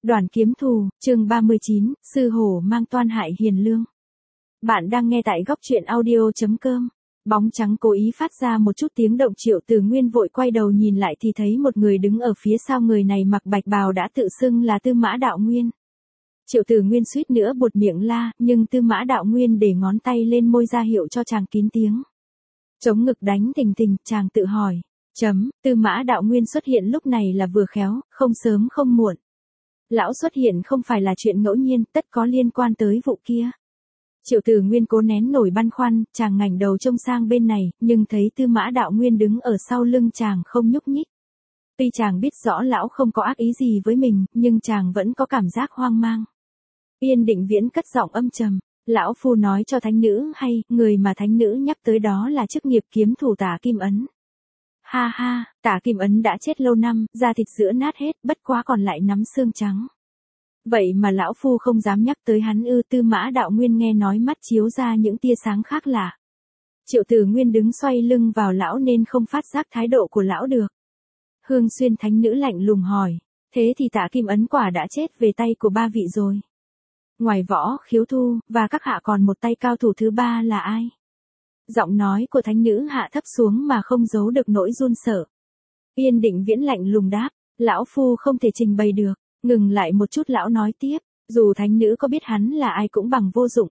Đoàn kiếm thù, chương 39, sư hổ mang toan hại hiền lương. Bạn đang nghe tại góc truyện audio.com. Bóng trắng cố ý phát ra một chút tiếng động, Triệu Tử Nguyên vội quay đầu nhìn lại thì thấy một người đứng ở phía sau, người này mặc bạch bào đã tự xưng là Tư Mã Đạo Nguyên. Triệu Tử Nguyên suýt nữa buột miệng la, nhưng Tư Mã Đạo Nguyên để ngón tay lên môi ra hiệu cho chàng kín tiếng. Chống ngực đánh thình thình, chàng tự hỏi. Tư Mã Đạo Nguyên xuất hiện lúc này là vừa khéo, không sớm không muộn. Lão xuất hiện không phải là chuyện ngẫu nhiên, tất có liên quan tới vụ kia. Triệu Tử Nguyên cố nén nổi băn khoăn, chàng ngẩng đầu trông sang bên này, nhưng thấy Tư Mã Đạo Nguyên đứng ở sau lưng chàng không nhúc nhích. Tuy chàng biết rõ lão không có ác ý gì với mình, nhưng chàng vẫn có cảm giác hoang mang. Yên Định Viễn cất giọng âm trầm, lão phu nói cho thánh nữ hay, người mà thánh nữ nhắc tới đó là chức nghiệp kiếm thủ Tả Kim Ấn. Ha ha, Tả Kim Ấn đã chết lâu năm, da thịt giữa nát hết, bất quá còn lại nắm xương trắng. Vậy mà lão phu không dám nhắc tới hắn ư? Tư Mã Đạo Nguyên nghe nói mắt chiếu ra những tia sáng khác lạ. Triệu Tử Nguyên đứng xoay lưng vào lão nên không phát giác thái độ của lão được. Hương Xuyên thánh nữ lạnh lùng hỏi, thế thì Tả Kim Ấn quả đã chết về tay của ba vị rồi. Ngoài Võ Khiếu Thu và các hạ còn một tay cao thủ thứ ba là ai? Giọng nói của thánh nữ hạ thấp xuống mà không giấu được nỗi run sợ. Yên Định Viễn lạnh lùng đáp, lão phu không thể trình bày được. Ngừng lại một chút lão nói tiếp, dù thánh nữ có biết hắn là ai cũng bằng vô dụng,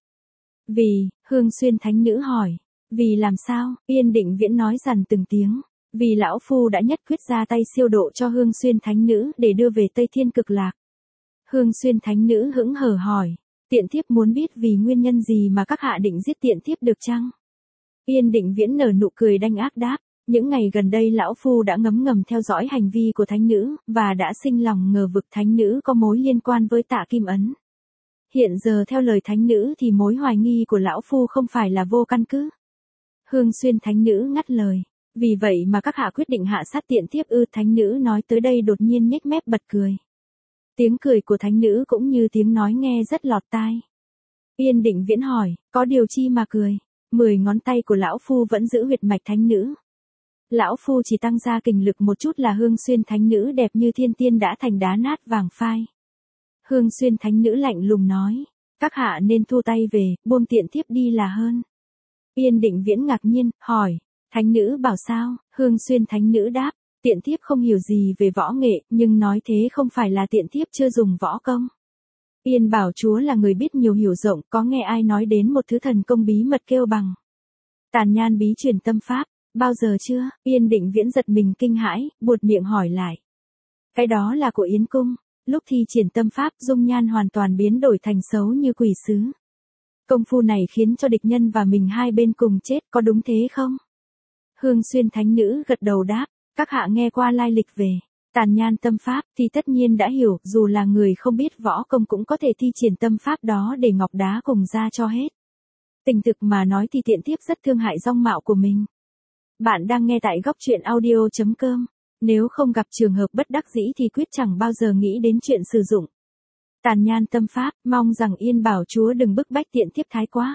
vì, Hương Xuyên thánh nữ hỏi, vì làm sao? Yên Định Viễn nói dằn từng tiếng, vì lão phu đã nhất quyết ra tay siêu độ cho Hương Xuyên thánh nữ để đưa về Tây Thiên Cực Lạc. Hương Xuyên thánh nữ hững hờ hỏi, tiện thiếp muốn biết vì nguyên nhân gì mà các hạ định giết tiện thiếp được chăng? Yên Định Viễn nở nụ cười đanh ác đáp, những ngày gần đây lão phu đã ngấm ngầm theo dõi hành vi của thánh nữ, và đã sinh lòng ngờ vực thánh nữ có mối liên quan với Tả Kim Ấn. Hiện giờ theo lời thánh nữ thì mối hoài nghi của lão phu không phải là vô căn cứ. Hương Xuyên thánh nữ ngắt lời, vì vậy mà các hạ quyết định hạ sát tiện thiếp ư? Thánh nữ nói tới đây đột nhiên nhếch mép bật cười. Tiếng cười của thánh nữ cũng như tiếng nói nghe rất lọt tai. Yên Định Viễn hỏi, có điều chi mà cười? 10 ngón tay của lão phu vẫn giữ huyệt mạch thánh nữ. Lão phu chỉ tăng ra kình lực một chút là Hương Xuyên thánh nữ đẹp như thiên tiên đã thành đá nát vàng phai. Hương Xuyên thánh nữ lạnh lùng nói, các hạ nên thu tay về, buông tiện thiếp đi là hơn. Yên Định Viễn ngạc nhiên, hỏi, thánh nữ bảo sao? Hương Xuyên thánh nữ đáp, tiện thiếp không hiểu gì về võ nghệ, nhưng nói thế không phải là tiện thiếp chưa dùng võ công. Yên Bảo chúa là người biết nhiều hiểu rộng, có nghe ai nói đến một thứ thần công bí mật kêu bằng Tàn Nhan bí truyền tâm pháp, bao giờ chưa? Yên Định Viễn giật mình kinh hãi, buột miệng hỏi lại. Cái đó là của Yến Cung, lúc thi triển tâm pháp dung nhan hoàn toàn biến đổi thành xấu như quỷ sứ. Công phu này khiến cho địch nhân và mình hai bên cùng chết, có đúng thế không? Hương Xuyên thánh nữ gật đầu đáp, các hạ nghe qua lai lịch về Tàn Nhan tâm pháp thì tất nhiên đã hiểu, dù là người không biết võ công cũng có thể thi triển tâm pháp đó để ngọc đá cùng ra cho hết. Tình thực mà nói thì tiện thiếp rất thương hại dung mạo của mình. Bạn đang nghe tại góc truyện audio.com. Nếu không gặp trường hợp bất đắc dĩ thì quyết chẳng bao giờ nghĩ đến chuyện sử dụng Tàn Nhan tâm pháp, mong rằng Yên Bảo chúa đừng bức bách tiện thiếp thái quá.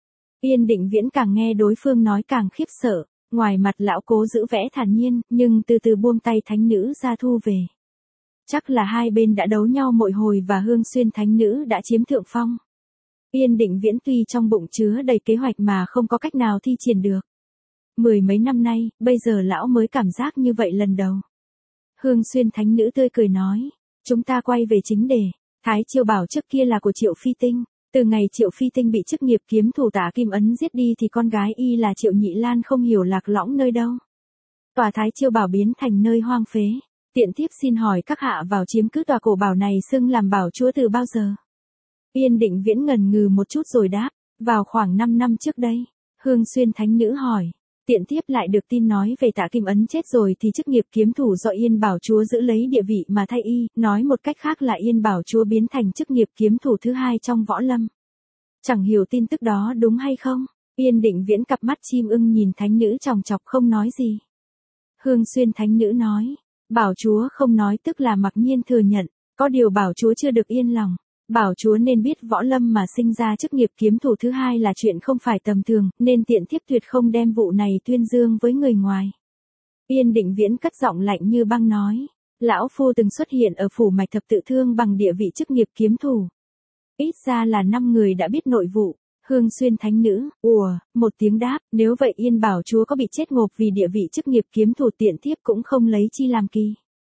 Yên Định Viễn càng nghe đối phương nói càng khiếp sợ, ngoài mặt lão cố giữ vẻ thản nhiên, nhưng từ từ buông tay thánh nữ ra thu về. Chắc là hai bên đã đấu nhau một hồi và Hương Xuyên thánh nữ đã chiếm thượng phong. Yên Định Viễn tuy trong bụng chứa đầy kế hoạch mà không có cách nào thi triển được. 10 mấy năm nay, bây giờ lão mới cảm giác như vậy lần đầu. Hương Xuyên thánh nữ tươi cười nói, chúng ta quay về chính đề. Thái Chiêu Bảo trước kia là của Triệu Phi Tinh. Từ ngày Triệu Phi Tinh bị chức nghiệp kiếm thủ Tả Kim Ấn giết đi thì con gái y là Triệu Nhị Lan không hiểu lạc lõng nơi đâu. Tòa Thái Chiêu Bảo biến thành nơi hoang phế. Tiện thiếp xin hỏi các hạ vào chiếm cứ tòa cổ bảo này xưng làm bảo chúa từ bao giờ? Yên Định Viễn ngần ngừ một chút rồi đáp, vào khoảng 5 năm trước đây. Hương Xuyên thánh nữ hỏi, tiện thiếp lại được tin nói về Tả Kim Ấn chết rồi thì chức nghiệp kiếm thủ do Yên Bảo chúa giữ lấy địa vị mà thay y, nói một cách khác là Yên Bảo chúa biến thành chức nghiệp kiếm thủ thứ hai trong võ lâm. Chẳng hiểu tin tức đó đúng hay không? Yên Định Viễn cặp mắt chim ưng nhìn thánh nữ chòng chọc không nói gì. Hương Xuyên thánh nữ nói, Bảo chúa không nói tức là mặc nhiên thừa nhận, có điều Bảo chúa chưa được yên lòng. Bảo chúa nên biết võ lâm mà sinh ra chức nghiệp kiếm thủ thứ hai là chuyện không phải tầm thường, nên tiện thiếp tuyệt không đem vụ này tuyên dương với người ngoài. Yên Định Viễn cất giọng lạnh như băng nói, Lão Phu từng xuất hiện ở phủ mạch thập tự thương bằng địa vị chức nghiệp kiếm thủ. Ít ra là 5 người đã biết nội vụ. Hương Xuyên Thánh Nữ, một tiếng đáp, nếu vậy Yên Bảo Chúa có bị chết ngộp vì địa vị chức nghiệp kiếm thủ tiện thiếp cũng không lấy chi làm kỳ.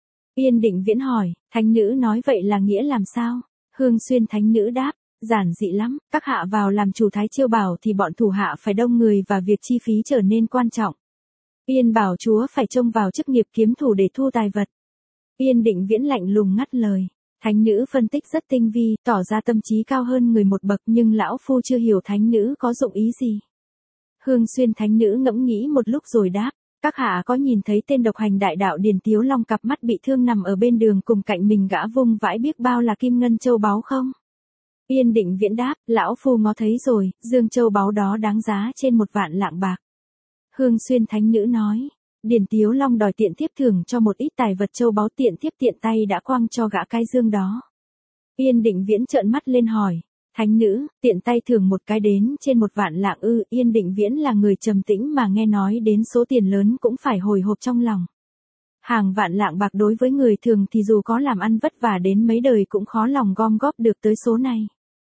Yên Định Viễn hỏi, Thánh Nữ nói vậy là nghĩa làm sao? Hương Xuyên Thánh Nữ đáp, giản dị lắm, các hạ vào làm chủ Thái Chiêu Bảo thì bọn thủ hạ phải đông người và việc chi phí trở nên quan trọng. Yên Bảo Chúa phải trông vào chức nghiệp kiếm thủ để thu tài vật. Yên Định Viễn lạnh lùng ngắt lời. Thánh Nữ phân tích rất tinh vi, tỏ ra tâm trí cao hơn người một bậc nhưng lão phu chưa hiểu Thánh Nữ có dụng ý gì. Hương Xuyên Thánh Nữ ngẫm nghĩ một lúc rồi đáp, các hạ có nhìn thấy tên độc hành đại đạo Điền Tiếu Long cặp mắt bị thương nằm ở bên đường cùng cạnh mình gã vung vãi biết bao là kim ngân châu báu không? Yên Định Viễn đáp, lão phu ngó thấy rồi, dương châu báu đó đáng giá trên 1 vạn lạng bạc. Hương Xuyên Thánh Nữ nói. Điền Tiếu Long đòi tiện thiếp thưởng cho một ít tài vật châu báu tiện thiếp tiện tay đã quăng cho gã cái dương đó. Yên Định Viễn trợn mắt lên hỏi, Thánh Nữ, tiện tay thưởng một cái đến trên 1 vạn lạng ư? Yên Định Viễn là người trầm tĩnh mà nghe nói đến số tiền lớn cũng phải hồi hộp trong lòng. Hàng vạn lạng bạc đối với người thường thì dù có làm ăn vất vả đến mấy đời cũng khó lòng gom góp được tới số này.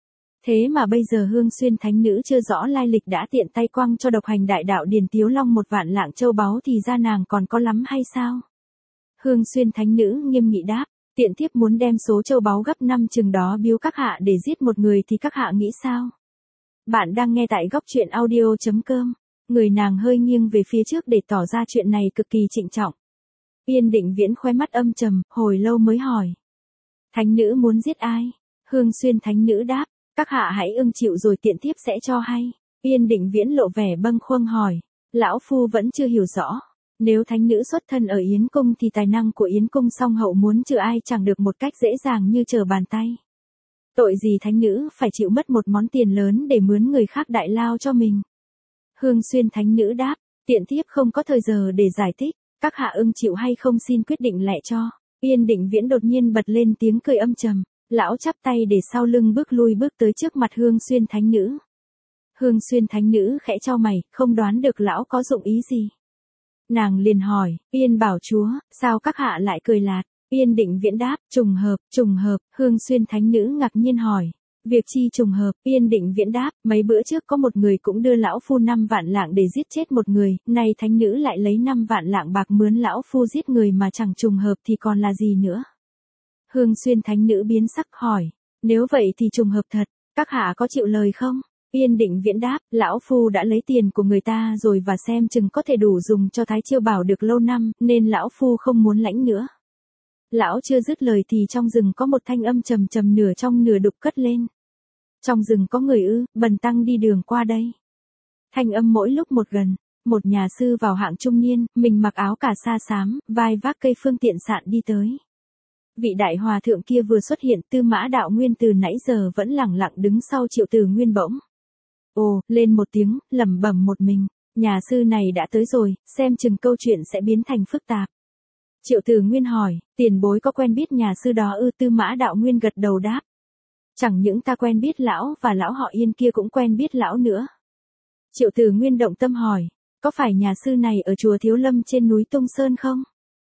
Thế mà bây giờ Hương Xuyên Thánh Nữ chưa rõ lai lịch đã tiện tay quăng cho độc hành đại đạo Điền Tiếu Long 1 vạn lạng châu báu thì ra nàng còn có lắm hay sao? Hương Xuyên Thánh Nữ nghiêm nghị đáp, tiện thiếp muốn đem số châu báu gấp 5 chừng đó biếu các hạ để giết một người thì các hạ nghĩ sao? Bạn đang nghe tại góc truyện audio.com. Người nàng hơi nghiêng về phía trước để tỏ ra chuyện này cực kỳ trịnh trọng. Yên Định Viễn khóe mắt âm trầm, hồi lâu mới hỏi. Thánh Nữ muốn giết ai? Hương Xuyên Thánh Nữ đáp, các hạ hãy ưng chịu rồi tiện thiếp sẽ cho hay. Yên Định Viễn lộ vẻ bâng khuâng hỏi, lão phu vẫn chưa hiểu rõ. Nếu Thánh Nữ xuất thân ở Yến Cung thì tài năng của Yến Cung song hậu muốn trừ ai chẳng được một cách dễ dàng như trở bàn tay. Tội gì Thánh Nữ phải chịu mất một món tiền lớn để mướn người khác đại lao cho mình? Hương Xuyên Thánh Nữ đáp, tiện thiếp không có thời giờ để giải thích, các hạ ưng chịu hay không xin quyết định lẹ cho. Yên Định Viễn đột nhiên bật lên tiếng cười âm trầm. Lão chắp tay để sau lưng bước lui bước tới trước mặt Hương Xuyên Thánh Nữ. Hương Xuyên Thánh Nữ khẽ chau mày, không đoán được lão có dụng ý gì. Nàng liền hỏi, Yên Bảo Chúa, sao các hạ lại cười lạt? Yên Định Viễn đáp, trùng hợp. Hương Xuyên Thánh Nữ ngạc nhiên hỏi, việc chi trùng hợp? Yên Định Viễn đáp, mấy bữa trước có một người cũng đưa lão phu 5 vạn lạng để giết chết một người, nay Thánh Nữ lại lấy 5 vạn lạng bạc mướn lão phu giết người mà chẳng trùng hợp thì còn là gì nữa? Hương Xuyên Thánh Nữ biến sắc hỏi, nếu vậy thì trùng hợp thật, các hạ có chịu lời không? Yên Định Viễn đáp, lão phu đã lấy tiền của người ta rồi và xem chừng có thể đủ dùng cho Thái Chiêu Bảo được lâu năm, nên lão phu không muốn lãnh nữa. Lão chưa dứt lời thì trong rừng có một thanh âm trầm trầm nửa trong nửa đục cất lên. Trong rừng có người ư? Bần tăng đi đường qua đây. Thanh âm mỗi lúc một gần, một nhà sư vào hạng trung niên, mình mặc áo cà sa xám, vai vác cây phương tiện sạn đi tới. Vị đại hòa thượng kia vừa xuất hiện, Tư Mã Đạo Nguyên từ nãy giờ vẫn lẳng lặng đứng sau Triệu Tử Nguyên bỗng. Ồ, lên một tiếng, lẩm bẩm một mình, nhà sư này đã tới rồi, xem chừng câu chuyện sẽ biến thành phức tạp. Triệu Tử Nguyên hỏi, tiền bối có quen biết nhà sư đó ư? Tư Mã Đạo Nguyên gật đầu đáp. Chẳng những ta quen biết lão và lão họ Yên kia cũng quen biết lão nữa. Triệu Tử Nguyên động tâm hỏi, có phải nhà sư này ở chùa Thiếu Lâm trên núi Tung Sơn không?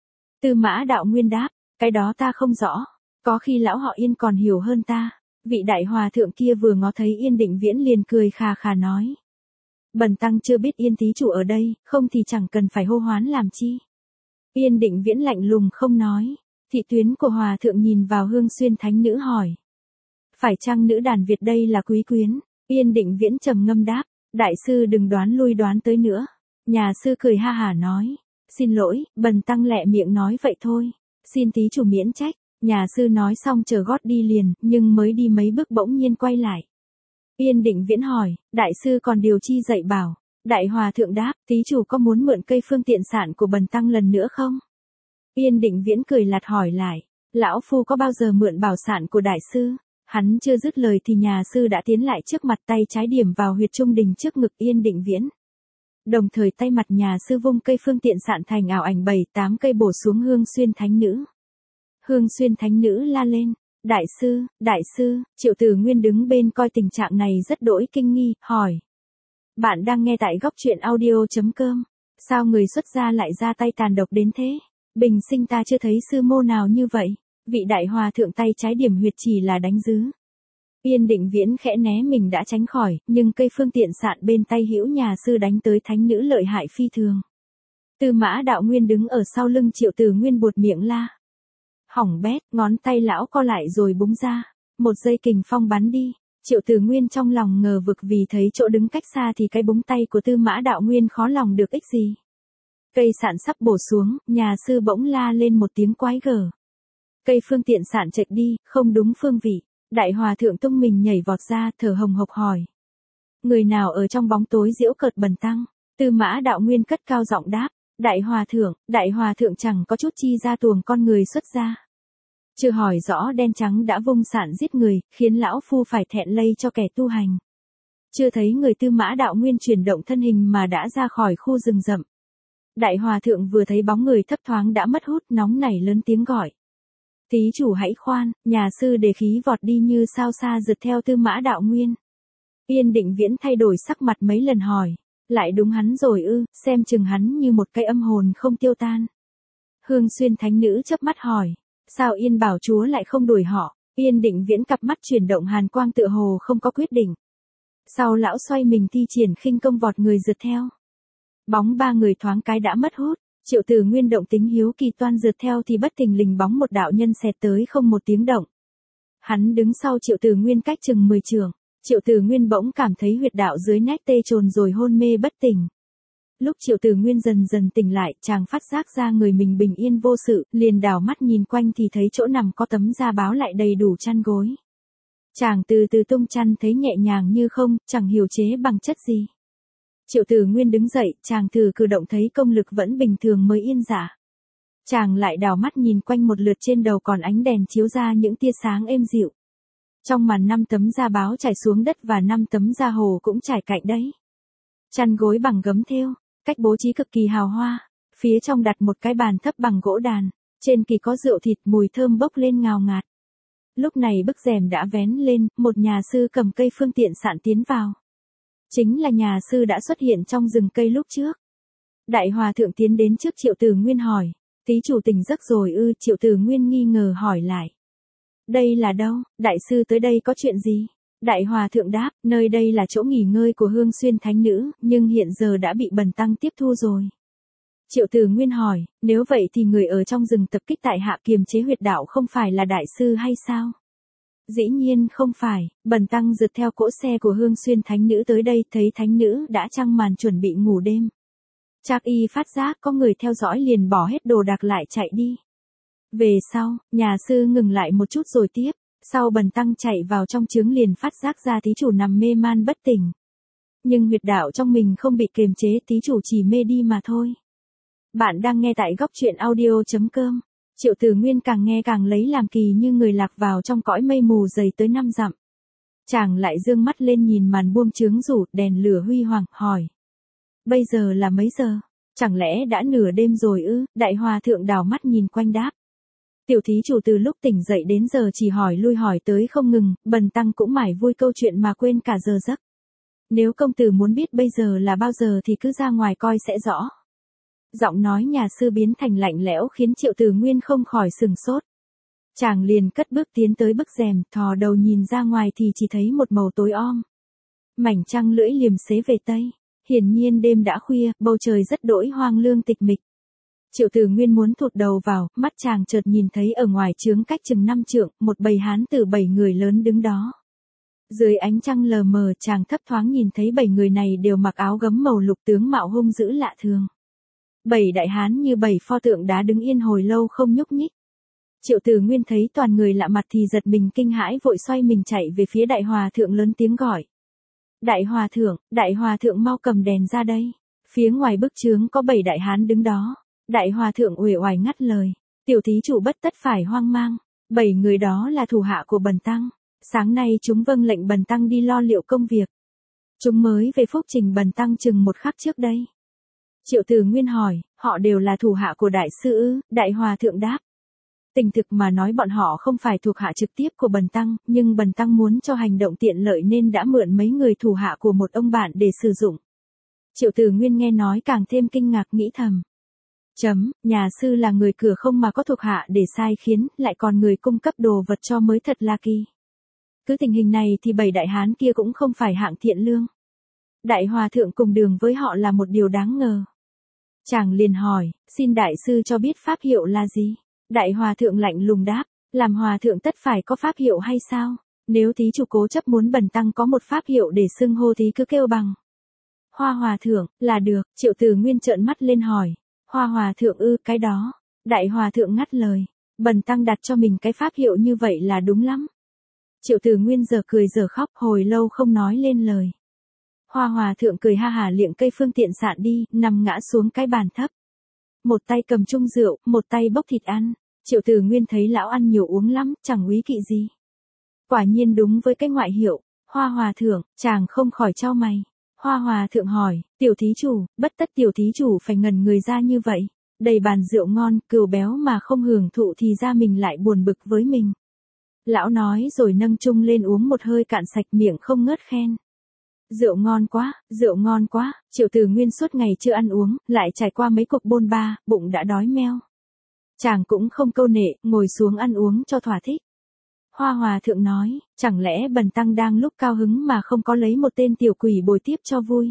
Tư Mã Đạo Nguyên đáp, cái đó ta không rõ, có khi lão họ Yên còn hiểu hơn ta. Vị đại hòa thượng kia vừa ngó thấy Yên Định Viễn liền cười khà khà nói. Bần tăng chưa biết Yên thí chủ ở đây, không thì chẳng cần phải hô hoán làm chi. Yên Định Viễn lạnh lùng không nói. Thị tuyến của hòa thượng nhìn vào Hương Xuyên Thánh Nữ hỏi. Phải chăng nữ đàn Việt đây là quý quyến? Yên Định Viễn trầm ngâm đáp, đại sư đừng đoán lui đoán tới nữa. Nhà sư cười ha hả nói. Xin lỗi, bần tăng lẹ miệng nói vậy thôi. Xin thí chủ miễn trách. Nhà sư nói xong chờ gót đi liền, nhưng mới đi mấy bước bỗng nhiên quay lại. Yên Định Viễn hỏi, đại sư còn điều chi dạy bảo? Đại hòa thượng đáp, thí chủ có muốn mượn cây phương tiện sản của bần tăng lần nữa không? Yên Định Viễn cười lạt hỏi lại, lão phu có bao giờ mượn bảo sản của đại sư? Hắn chưa dứt lời thì nhà sư đã tiến lại trước mặt, tay trái điểm vào huyệt trung đình trước ngực Yên Định Viễn. Đồng thời tay mặt nhà sư vung cây phương tiện sạn thành ảo ảnh 7-8 cây bổ xuống Hương Xuyên Thánh Nữ. Hương Xuyên Thánh Nữ la lên, đại sư, Triệu Tử Nguyên đứng bên coi tình trạng này rất đỗi kinh nghi, hỏi. Bạn đang nghe tại góc truyện audio.com, sao người xuất gia lại ra tay tàn độc đến thế? Bình sinh ta chưa thấy sư mô nào như vậy. Vị đại hòa thượng tay trái điểm huyệt chỉ là đánh dứ. Yên Định Viễn khẽ né mình đã tránh khỏi, nhưng cây phương tiện sạn bên tay hữu nhà sư đánh tới thánh nữ lợi hại phi thường. Tư Mã Đạo Nguyên đứng ở sau lưng Triệu Tử Nguyên buột miệng la. Hỏng bét, ngón tay lão co lại rồi búng ra. Một giây kình phong bắn đi. Triệu Tử Nguyên trong lòng ngờ vực vì thấy chỗ đứng cách xa thì cái búng tay của Tư Mã Đạo Nguyên khó lòng được ích gì. Cây sạn sắp bổ xuống, nhà sư bỗng la lên một tiếng quái gở. Cây phương tiện sạn chệch đi, không đúng phương vị. Đại hòa thượng tung mình nhảy vọt ra, thở hồng hộc hỏi. Người nào ở trong bóng tối giễu cợt bần tăng? Tư Mã Đạo Nguyên cất cao giọng đáp. Đại hòa thượng chẳng có chút chi ra tuồng con người xuất ra. Chưa hỏi rõ đen trắng đã vung sạn giết người, khiến lão phu phải thẹn lây cho kẻ tu hành. Chưa thấy người Tư Mã Đạo Nguyên chuyển động thân hình mà đã ra khỏi khu rừng rậm. Đại hòa thượng vừa thấy bóng người thấp thoáng đã mất hút, nóng nảy lớn tiếng gọi. Thí chủ hãy khoan, nhà sư đề khí vọt đi như sao xa rượt theo Tư Mã Đạo Nguyên. Yên Định Viễn thay đổi sắc mặt mấy lần hỏi. Lại đúng hắn rồi ư, xem chừng hắn như một cây âm hồn không tiêu tan. Hương Xuyên thánh nữ chớp mắt hỏi. Sao Yên Bảo chúa lại không đuổi họ? Yên Định Viễn cặp mắt chuyển động hàn quang tựa hồ không có quyết định. Sau lão xoay mình thi triển khinh công vọt người rượt theo. Bóng ba người thoáng cái đã mất hút. Triệu Tử Nguyên động tính hiếu kỳ toan rượt theo thì bất thình lình bóng một đạo nhân xẹt tới không một tiếng động. Hắn đứng sau Triệu Tử Nguyên cách chừng 10 trượng. Triệu Tử Nguyên bỗng cảm thấy huyệt đạo dưới nách tê trồn rồi hôn mê bất tỉnh. Lúc Triệu Tử Nguyên dần dần tỉnh lại, chàng phát giác ra người mình bình yên vô sự, liền đảo mắt nhìn quanh thì thấy chỗ nằm có tấm da báo lại đầy đủ chăn gối. Chàng từ từ tung chăn thấy nhẹ nhàng như không, chẳng hiểu chế bằng chất gì. Triệu Tử Nguyên đứng dậy, chàng thử cử động thấy công lực vẫn bình thường mới yên dạ. Chàng lại đảo mắt nhìn quanh một lượt, trên đầu còn ánh đèn chiếu ra những tia sáng êm dịu. Trong màn 5 tấm da báo trải xuống đất và 5 tấm da hồ cũng trải cạnh đấy. Chăn gối bằng gấm thêu, cách bố trí cực kỳ hào hoa. Phía trong đặt một cái bàn thấp bằng gỗ đàn, trên kỳ có rượu thịt mùi thơm bốc lên ngào ngạt. Lúc này bức rèm đã vén lên, một nhà sư cầm cây phương tiện sạn tiến vào. Chính là nhà sư đã xuất hiện trong rừng cây lúc trước. Đại hòa thượng tiến đến trước Triệu Tử Nguyên hỏi. Thí chủ tỉnh giấc rồi ư? Triệu Tử Nguyên nghi ngờ hỏi lại. Đây là đâu? Đại sư tới đây có chuyện gì? Đại hòa thượng đáp, nơi đây là chỗ nghỉ ngơi của Hương Xuyên thánh nữ, nhưng hiện giờ đã bị bần tăng tiếp thu rồi. Triệu Tử Nguyên hỏi, nếu vậy thì người ở trong rừng tập kích tại hạ kiềm chế huyệt đạo không phải là đại sư hay sao? Dĩ nhiên không phải, bần tăng rượt theo cỗ xe của Hương Xuyên thánh nữ tới đây, thấy thánh nữ đã trăng màn chuẩn bị ngủ đêm. Trác y phát giác có người theo dõi liền bỏ hết đồ đạc lại chạy đi. Về sau, nhà sư ngừng lại một chút rồi tiếp, sau bần tăng chạy vào trong chướng liền phát giác ra thí chủ nằm mê man bất tỉnh. Nhưng huyệt đạo trong mình không bị kiềm chế, thí chủ chỉ mê đi mà thôi. Bạn đang nghe tại góc truyện audio.com. Triệu Tử Nguyên càng nghe càng lấy làm kỳ, như người lạc vào trong cõi mây mù dày tới 5 dặm. Chàng lại dương mắt lên nhìn màn buông chướng rủ, đèn lửa huy hoàng, hỏi. Bây giờ là mấy giờ? Chẳng lẽ đã nửa đêm rồi ư? Đại hòa thượng đảo mắt nhìn quanh đáp. Tiểu thí chủ từ lúc tỉnh dậy đến giờ chỉ hỏi lui hỏi tới không ngừng, bần tăng cũng mải vui câu chuyện mà quên cả giờ giấc. Nếu công tử muốn biết bây giờ là bao giờ thì cứ ra ngoài coi sẽ rõ. Giọng nói nhà sư biến thành lạnh lẽo khiến Triệu Tử Nguyên không khỏi sừng sốt. Chàng liền cất bước tiến tới bức rèm, thò đầu nhìn ra ngoài thì chỉ thấy một màu tối om. Mảnh trăng lưỡi liềm xế về tây. Hiển nhiên đêm đã khuya, bầu trời rất đỗi hoang lương tịch mịch. Triệu Tử Nguyên muốn thụt đầu vào, mắt chàng chợt nhìn thấy ở ngoài chướng cách chừng 5 trượng, một bầy hán tử 7 người lớn đứng đó. Dưới ánh trăng lờ mờ, chàng thấp thoáng nhìn thấy 7 người này đều mặc áo gấm màu lục, tướng mạo hung dữ lạ thường. 7 đại hán như 7 pho tượng đá đứng yên hồi lâu không nhúc nhích. Triệu Tử Nguyên thấy toàn người lạ mặt thì giật mình kinh hãi, vội xoay mình chạy về phía đại hòa thượng lớn tiếng gọi. Đại hòa thượng mau cầm đèn ra đây. Phía ngoài bức chướng có 7 đại hán đứng đó. Đại hòa thượng uể oải ngắt lời. Tiểu thí chủ bất tất phải hoang mang. 7 người đó là thủ hạ của bần tăng. Sáng nay chúng vâng lệnh bần tăng đi lo liệu công việc. Chúng mới về phúc trình bần tăng chừng một khắc trước đây. Triệu Tử Nguyên hỏi, họ đều là thủ hạ của đại sư ư? Đại hòa thượng đáp. Tình thực mà nói bọn họ không phải thuộc hạ trực tiếp của bần tăng, nhưng bần tăng muốn cho hành động tiện lợi nên đã mượn mấy người thủ hạ của một ông bạn để sử dụng. Triệu Tử Nguyên nghe nói càng thêm kinh ngạc, nghĩ thầm. Nhà sư là người cửa không mà có thuộc hạ để sai khiến, lại còn người cung cấp đồ vật cho mới thật là kỳ. Cứ tình hình này thì 7 đại hán kia cũng không phải hạng thiện lương. Đại hòa thượng cùng đường với họ là một điều đáng ngờ. Chàng liền hỏi, xin đại sư cho biết pháp hiệu là gì? Đại hòa thượng lạnh lùng đáp, làm hòa thượng tất phải có pháp hiệu hay sao? Nếu thí chủ cố chấp muốn bần tăng có một pháp hiệu để xưng hô thì cứ kêu bằng Hoa hòa thượng, là được. Triệu Từ Nguyên trợn mắt lên hỏi, Hoa hòa thượng ư, cái đó. Đại hòa thượng ngắt lời, bần tăng đặt cho mình cái pháp hiệu như vậy là đúng lắm. Triệu Từ Nguyên giờ cười giờ khóc, hồi lâu không nói lên lời. Hoa hòa thượng cười ha hả liệng cây phương tiện sạn đi, nằm ngã xuống cái bàn thấp. Một tay cầm chung rượu, một tay bốc thịt ăn. Triệu Từ Nguyên thấy lão ăn nhiều uống lắm, chẳng úy kỵ gì. Quả nhiên đúng với cái ngoại hiệu, Hoa hòa thượng, chàng không khỏi chau mày. Hoa hòa thượng hỏi, tiểu thí chủ, bất tất tiểu thí chủ phải ngần người ra như vậy. Đầy bàn rượu ngon, cừu béo mà không hưởng thụ thì ra mình lại buồn bực với mình. Lão nói rồi nâng chung lên uống một hơi cạn sạch, miệng không ngớt khen. Rượu ngon quá, Triệu Từ Nguyên suốt ngày chưa ăn uống, lại trải qua mấy cuộc bôn ba, bụng đã đói meo. Chàng cũng không câu nệ, ngồi xuống ăn uống cho thỏa thích. Hoa hòa thượng nói, chẳng lẽ bần tăng đang lúc cao hứng mà không có lấy một tên tiểu quỷ bồi tiếp cho vui.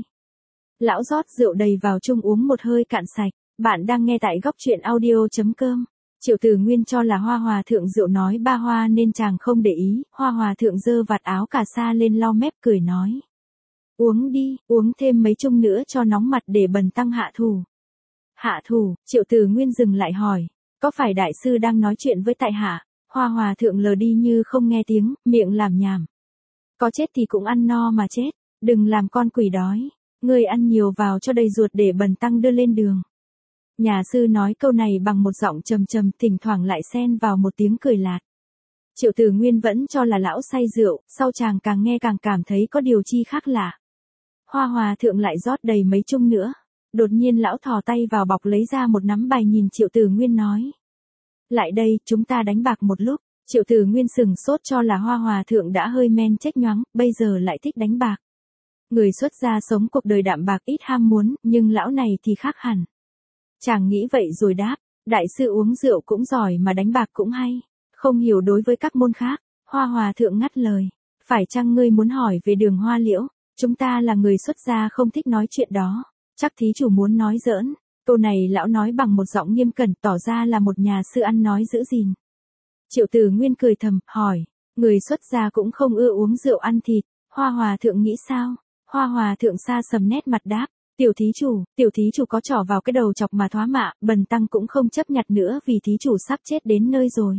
Lão rót rượu đầy vào chung uống một hơi cạn sạch. Bạn đang nghe tại góc truyện audio.com. Triệu Từ Nguyên cho là Hoa hòa thượng rượu nói ba hoa nên chàng không để ý. Hoa hòa thượng giơ vạt áo cà sa lên lau mép cười nói, uống đi, uống thêm mấy chung nữa cho nóng mặt để bần tăng hạ thủ. Hạ thủ? Triệu Từ Nguyên dừng lại hỏi, có phải đại sư đang nói chuyện với tại hạ? Hoa hòa thượng lờ đi như không nghe tiếng, miệng làm nhảm. Có chết thì cũng ăn no mà chết, đừng làm con quỷ đói. Ngươi ăn nhiều vào cho đầy ruột để bần tăng đưa lên đường. Nhà sư nói câu này bằng một giọng trầm trầm, thỉnh thoảng lại xen vào một tiếng cười lạt. Triệu Từ Nguyên vẫn cho là lão say rượu, sau chàng càng nghe càng cảm thấy có điều chi khác lạ. Hoa hòa thượng lại rót đầy mấy chung nữa. Đột nhiên lão thò tay vào bọc lấy ra một nắm bài, nhìn Triệu Từ Nguyên nói, lại đây, chúng ta đánh bạc một lúc. Triệu Từ Nguyên sừng sốt cho là Hoa hòa thượng đã hơi men chết nhoáng, bây giờ lại thích đánh bạc. Người xuất gia sống cuộc đời đạm bạc ít ham muốn, nhưng lão này thì khác hẳn. Chàng nghĩ vậy rồi đáp, đại sư uống rượu cũng giỏi mà đánh bạc cũng hay. Không hiểu đối với các môn khác. Hoa hòa thượng ngắt lời, phải chăng ngươi muốn hỏi về Đường Hoa Liễu? Chúng ta là người xuất gia không thích nói chuyện đó. Chắc thí chủ muốn nói giỡn. Câu này lão nói bằng một giọng nghiêm cẩn, tỏ ra là một nhà sư ăn nói giữ gìn. Triệu Từ Nguyên cười thầm, hỏi, người xuất gia cũng không ưa uống rượu ăn thịt. Hoa hòa thượng nghĩ sao? Hoa hòa thượng xa sầm nét mặt đáp, tiểu thí chủ có trỏ vào cái đầu chọc mà thoá mạ, bần tăng cũng không chấp nhặt nữa vì thí chủ sắp chết đến nơi rồi.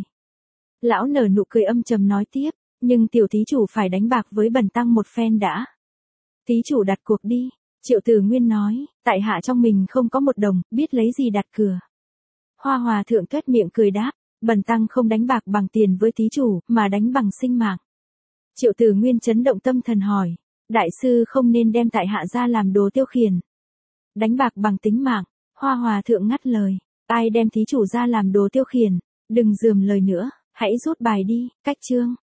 Lão nở nụ cười âm trầm nói tiếp, nhưng tiểu thí chủ phải đánh bạc với bần tăng một phen đã. Thí chủ đặt cuộc đi. Triệu Từ Nguyên nói, tại hạ trong mình không có một đồng, biết lấy gì đặt cược. Hoa hòa thượng tuét miệng cười đáp, bần tăng không đánh bạc bằng tiền với thí chủ, mà đánh bằng sinh mạng. Triệu Từ Nguyên chấn động tâm thần hỏi, đại sư không nên đem tại hạ ra làm đồ tiêu khiển. Đánh bạc bằng tính mạng? Hoa hòa thượng ngắt lời, ai đem thí chủ ra làm đồ tiêu khiển? Đừng rườm lời nữa, hãy rút bài đi. Cách chương.